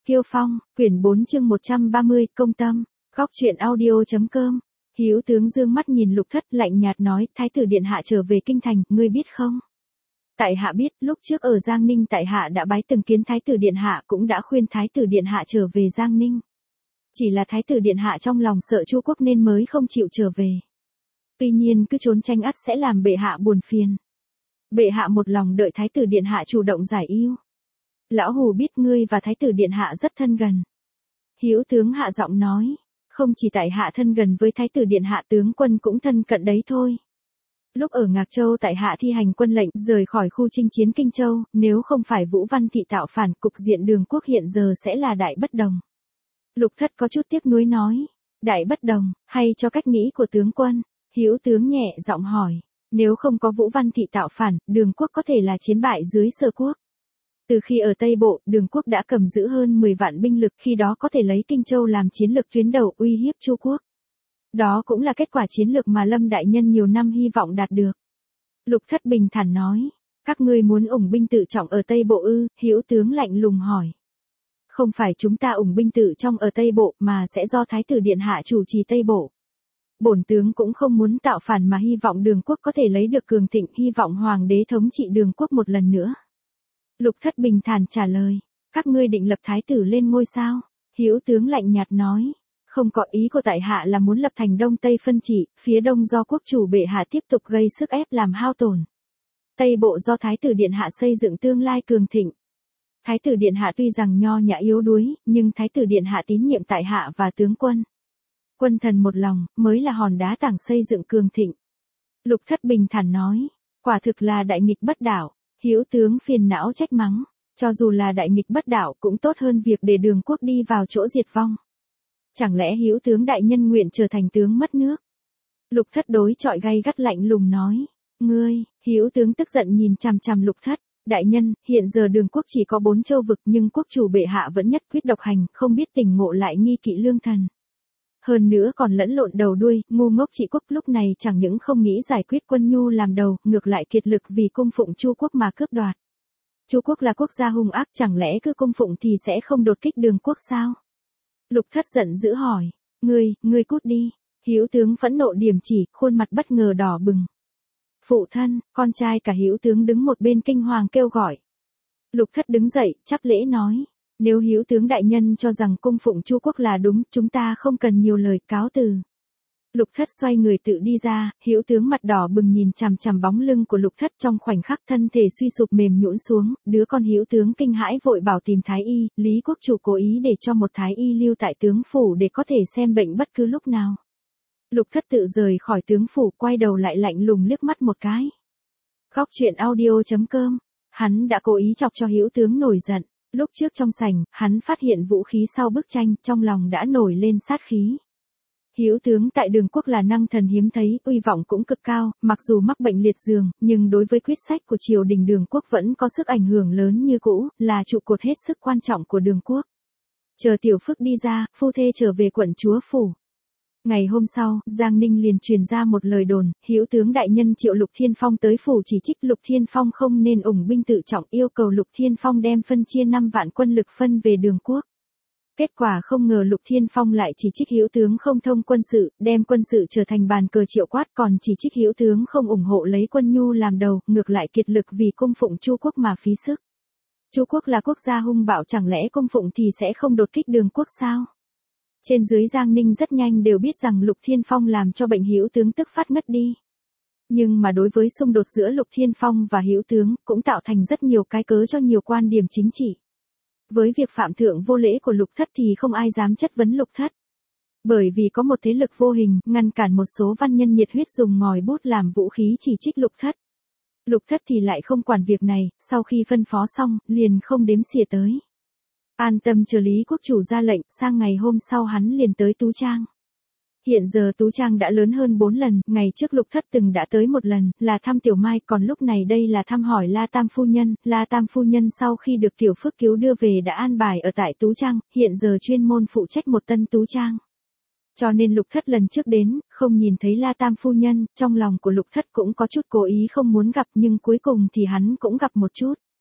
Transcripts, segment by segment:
Kiêu Phong, quyển 4 chương 130, công tâm, góc truyện audio.com. Hữu tướng dương mắt nhìn Lục Thất lạnh nhạt nói, Thái tử điện hạ trở về kinh thành, ngươi biết không? Tại hạ biết, lúc trước ở Giang Ninh tại hạ đã bái từng kiến Thái tử điện hạ, cũng đã khuyên Thái tử điện hạ trở về Giang Ninh. Chỉ là Thái tử điện hạ trong lòng sợ Chu quốc nên mới không chịu trở về. Tuy nhiên cứ trốn tranh ắt sẽ làm bệ hạ buồn phiền. Bệ hạ một lòng đợi Thái tử điện hạ chủ động giải ưu. Lão hù biết ngươi và Thái tử điện hạ rất thân gần. Hữu tướng hạ giọng nói, không chỉ tại hạ thân gần với Thái tử điện hạ, tướng quân cũng thân cận đấy thôi. Lúc ở Ngạc Châu tại hạ thi hành quân lệnh rời khỏi khu chinh chiến Kinh Châu, nếu không phải Vũ Văn Thị tạo phản, cục diện Đường quốc hiện giờ sẽ là đại bất đồng. Lục Thất có chút tiếc nuối nói, đại bất đồng, hay cho cách nghĩ của tướng quân? Hữu tướng nhẹ giọng hỏi, nếu không có Vũ Văn Thị tạo phản, Đường quốc có thể là chiến bại dưới Sở quốc. Từ khi ở Tây Bộ, Đường quốc đã cầm giữ hơn 10 vạn binh lực, khi đó có thể lấy Kinh Châu làm chiến lược tuyến đầu uy hiếp Chu quốc. Đó cũng là kết quả chiến lược mà Lâm đại nhân nhiều năm hy vọng đạt được. Lục Thất bình thản nói, các ngươi muốn ủng binh tự trọng ở Tây Bộ ư? Hữu tướng lạnh lùng hỏi. Không phải chúng ta ủng binh tự trong ở Tây Bộ, mà sẽ do Thái tử điện hạ chủ trì Tây Bộ. Bổn tướng cũng không muốn tạo phản mà hy vọng Đường quốc có thể lấy được cường thịnh, hy vọng hoàng đế thống trị Đường quốc một lần nữa. Lục Thất bình thản trả lời, các ngươi định lập thái tử lên ngôi sao? Hữu tướng lạnh nhạt nói, không, có ý của tại hạ là muốn lập thành Đông Tây phân trị, phía Đông do quốc chủ bệ hạ tiếp tục gây sức ép làm hao tổn. Tây Bộ do Thái tử điện hạ xây dựng tương lai cường thịnh. Thái tử điện hạ tuy rằng nho nhã yếu đuối, nhưng Thái tử điện hạ tín nhiệm tại hạ và tướng quân. Quân thần một lòng, mới là hòn đá tảng xây dựng cường thịnh. Lục Thất bình thản nói, quả thực là đại nghịch bất đạo. Hữu tướng phiền não trách mắng, cho dù là đại nghịch bất đạo cũng tốt hơn việc để Đường quốc đi vào chỗ diệt vong. Chẳng lẽ Hữu tướng đại nhân nguyện trở thành tướng mất nước? Lục Thất đối chọi gay gắt lạnh lùng nói, ngươi? Hữu tướng tức giận nhìn chằm chằm Lục Thất, đại nhân, hiện giờ Đường quốc chỉ có 4 châu vực nhưng quốc chủ bệ hạ vẫn nhất quyết độc hành, không biết tỉnh ngộ lại nghi kỵ lương thần. Hơn nữa còn lẫn lộn đầu đuôi, ngu ngốc trị quốc, lúc này chẳng những không nghĩ giải quyết quân nhu làm đầu, ngược lại kiệt lực vì cung phụng Chu quốc mà cướp đoạt. Chu quốc là quốc gia hung ác, chẳng lẽ cứ cung phụng thì sẽ không đột kích Đường quốc sao? Lục Thất giận dữ hỏi, ngươi cút đi. Hữu tướng phẫn nộ điểm chỉ, khuôn mặt bất ngờ đỏ bừng. Phụ thân, con trai cả Hữu tướng đứng một bên kinh hoàng kêu gọi. Lục Thất đứng dậy, chắp lễ nói, nếu Hữu tướng đại nhân cho rằng cung phụng Chu quốc là đúng, chúng ta không cần nhiều lời, cáo từ. Lục Thất xoay người tự đi ra, Hữu tướng mặt đỏ bừng nhìn chằm chằm bóng lưng của Lục Thất, trong khoảnh khắc thân thể suy sụp mềm nhũn xuống, đứa con Hữu tướng kinh hãi vội bảo tìm thái y, Lý quốc chủ cố ý để cho một thái y lưu tại tướng phủ để có thể xem bệnh bất cứ lúc nào. Lục Thất tự rời khỏi tướng phủ, quay đầu lại lạnh lùng liếc mắt một cái. Góc truyện audio.com. Hắn đã cố ý chọc cho Hữu tướng nổi giận. Lúc trước trong sảnh, hắn phát hiện vũ khí sau bức tranh, trong lòng đã nổi lên sát khí. Hữu tướng tại Đường quốc là năng thần hiếm thấy, uy vọng cũng cực cao, mặc dù mắc bệnh liệt giường, nhưng đối với quyết sách của triều đình Đường quốc vẫn có sức ảnh hưởng lớn như cũ, là trụ cột hết sức quan trọng của Đường quốc. Chờ Tiểu Phức đi ra, phu thê trở về quận chúa phủ. Ngày hôm sau, Giang Ninh liền truyền ra một lời đồn, Hữu tướng đại nhân triệu Lục Thiên Phong tới phủ chỉ trích Lục Thiên Phong không nên ủng binh tự trọng, yêu cầu Lục Thiên Phong đem phân chia 5 vạn quân lực phân về Đường quốc. Kết quả không ngờ Lục Thiên Phong lại chỉ trích Hữu tướng không thông quân sự, đem quân sự trở thành bàn cờ triệu quát, còn chỉ trích Hữu tướng không ủng hộ lấy quân nhu làm đầu, ngược lại kiệt lực vì cung phụng Chu quốc mà phí sức. Chu quốc là quốc gia hung bạo, chẳng lẽ cung phụng thì sẽ không đột kích Đường quốc sao? Trên dưới Giang Ninh rất nhanh đều biết rằng Lục Thiên Phong làm cho bệnh Hữu tướng tức phát ngất đi. Nhưng mà đối với xung đột giữa Lục Thiên Phong và Hữu tướng, cũng tạo thành rất nhiều cái cớ cho nhiều quan điểm chính trị. Với việc phạm thượng vô lễ của Lục Thất thì không ai dám chất vấn Lục Thất. Bởi vì có một thế lực vô hình, ngăn cản một số văn nhân nhiệt huyết dùng ngòi bút làm vũ khí chỉ trích Lục Thất. Lục Thất thì lại không quản việc này, sau khi phân phó xong, liền không đếm xỉa tới. An tâm chờ Lý quốc chủ ra lệnh, sang ngày hôm sau hắn liền tới Tú Trang. Hiện giờ Tú Trang đã lớn hơn 4 lần, ngày trước Lục Thất từng đã tới một lần, là thăm Tiểu Mai, còn lúc này đây là thăm hỏi La Tam phu nhân. La Tam phu nhân sau khi được Tiểu Phước cứu đưa về đã an bài ở tại Tú Trang, hiện giờ chuyên môn phụ trách một tân Tú Trang. Cho nên Lục Thất lần trước đến, không nhìn thấy La Tam phu nhân, trong lòng của Lục Thất cũng có chút cố ý không muốn gặp, nhưng cuối cùng thì hắn cũng gặp một chút.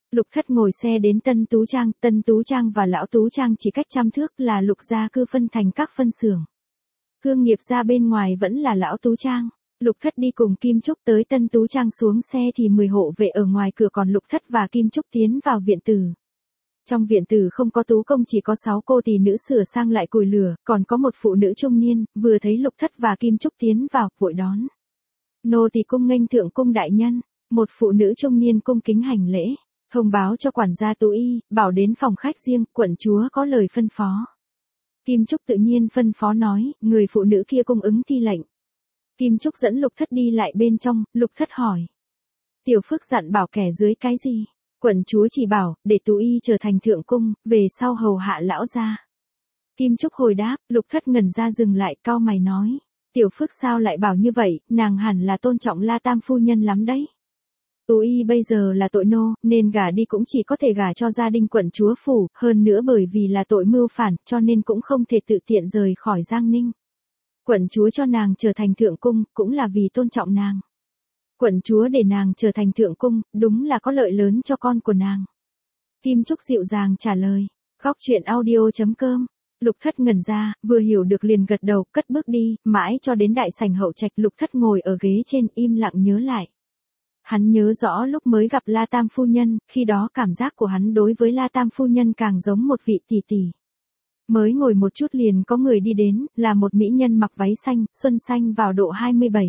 Lục Thất ngồi xe đến Tân Tú Trang và Lão Tú Trang chỉ cách 100 thước, là Lục gia cư phân thành các phân xưởng. Hương nghiệp gia bên ngoài vẫn là Lão Tú Trang. Lục Thất đi cùng Kim Trúc tới Tân Tú Trang, xuống xe thì 10 hộ vệ ở ngoài cửa, còn Lục Thất và Kim Trúc tiến vào viện tử. Trong viện tử không có tú công, chỉ có 6 cô tỳ nữ sửa sang lại củi lửa, còn có một phụ nữ trung niên, vừa thấy Lục Thất và Kim Trúc tiến vào, vội đón. Nô tỳ cung nghênh thượng cung đại nhân. Một phụ nữ trung niên cung kính hành lễ, thông báo cho quản gia Tú Y, bảo đến phòng khách riêng, quận chúa có lời phân phó. Kim Trúc tự nhiên phân phó nói, người phụ nữ kia cung ứng thi lệnh. Kim Trúc dẫn Lục Thất đi lại bên trong, Lục Thất hỏi. Tiểu Phước dặn bảo kẻ dưới cái gì? Quận chúa chỉ bảo, để Tú Y trở thành thượng cung, về sau hầu hạ lão gia. Kim Trúc hồi đáp, Lục Thất ngẩn ra dừng lại, cau mày nói. Tiểu Phước sao lại bảo như vậy, nàng hẳn là tôn trọng La Tam phu nhân lắm đấy. Tú Y bây giờ là tội nô, nên gả đi cũng chỉ có thể gả cho gia đình quận chúa phủ, hơn nữa bởi vì là tội mưu phản, cho nên cũng không thể tự tiện rời khỏi Giang Ninh. Quận chúa cho nàng trở thành thượng cung, cũng là vì tôn trọng nàng. Quận chúa để nàng trở thành thượng cung, đúng là có lợi lớn cho con của nàng. Kim Trúc dịu dàng trả lời. Góc truyện audio.com. Lục Thất ngẩn ra, vừa hiểu được liền gật đầu, cất bước đi, mãi cho đến đại sảnh hậu trạch. Lục Thất ngồi ở ghế trên, im lặng nhớ lại. Hắn nhớ rõ lúc mới gặp La Tam phu nhân, khi đó cảm giác của hắn đối với La Tam phu nhân càng giống một vị tỷ tỷ. Mới ngồi một chút liền có người đi đến, là một mỹ nhân mặc váy xanh, xuân xanh vào độ 27.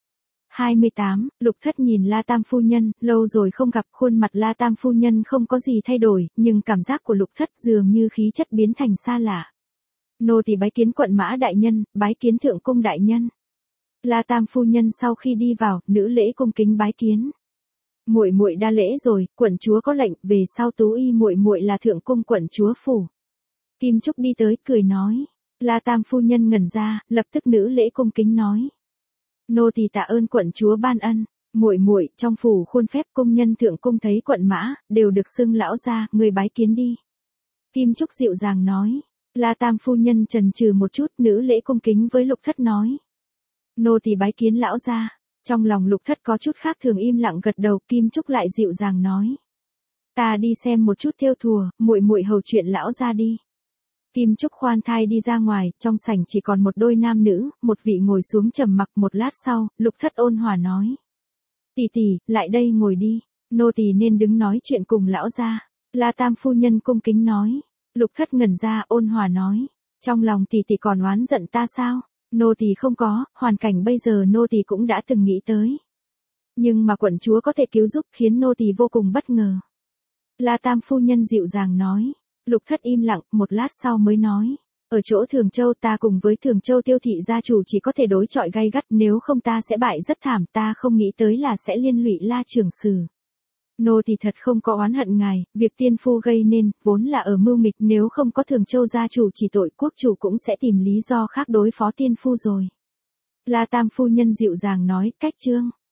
28, Lục Thất nhìn La Tam phu nhân, lâu rồi không gặp, khuôn mặt La Tam phu nhân không có gì thay đổi, nhưng cảm giác của Lục Thất dường như khí chất biến thành xa lạ. Nô tỳ bái kiến quận mã đại nhân, bái kiến thượng cung đại nhân. La Tam phu nhân sau khi đi vào, nữ lễ cung kính bái kiến. Muội muội đa lễ rồi, quận chúa có lệnh, về sau Tú Y muội muội là thượng cung quận chúa phủ. Kim Trúc đi tới, cười nói. La Tam phu nhân ngẩn ra, lập tức nữ lễ cung kính nói. Nô tỳ tạ ơn quận chúa ban ân. Muội muội, trong phủ khuôn phép công nhân thượng cung thấy quận mã, đều được xưng lão gia, người bái kiến đi. Kim Trúc dịu dàng nói. La Tam phu nhân chần chừ một chút, nữ lễ cung kính với Lục Thất nói. Nô tỳ bái kiến lão gia. Trong lòng Lục Thất có chút khác thường, im lặng gật đầu. Kim Trúc lại dịu dàng nói. Ta đi xem một chút thêu thùa, muội muội hầu chuyện lão gia đi. Kim Trúc khoan thai đi ra ngoài, trong sảnh chỉ còn một đôi nam nữ, một vị ngồi xuống trầm mặc. Một lát sau, Lục Thất ôn hòa nói. Tỷ tỷ, lại đây ngồi đi, nô tỳ nên đứng nói chuyện cùng lão gia. La Tam phu nhân cung kính nói. Lục Thất ngẩn ra, ôn hòa nói. Trong lòng tỷ tỷ còn oán giận ta sao? Nô tỳ không có, hoàn cảnh bây giờ nô tỳ cũng đã từng nghĩ tới. Nhưng mà quận chúa có thể cứu giúp khiến nô tỳ vô cùng bất ngờ. La Tam phu nhân dịu dàng nói. Lục Thất im lặng, một lát sau mới nói. Ở chỗ Thường Châu ta cùng với Thường Châu Tiêu thị gia chủ chỉ có thể đối chọi gay gắt, nếu không ta sẽ bại rất thảm, ta không nghĩ tới là sẽ liên lụy La trưởng sử. Nô thì thật không có oán hận ngài, việc tiên phu gây nên, vốn là ở mưu nghịch, nếu không có Thường Châu gia chủ chỉ tội, quốc chủ cũng sẽ tìm lý do khác đối phó tiên phu rồi. La Tam phu nhân dịu dàng nói, cách chương.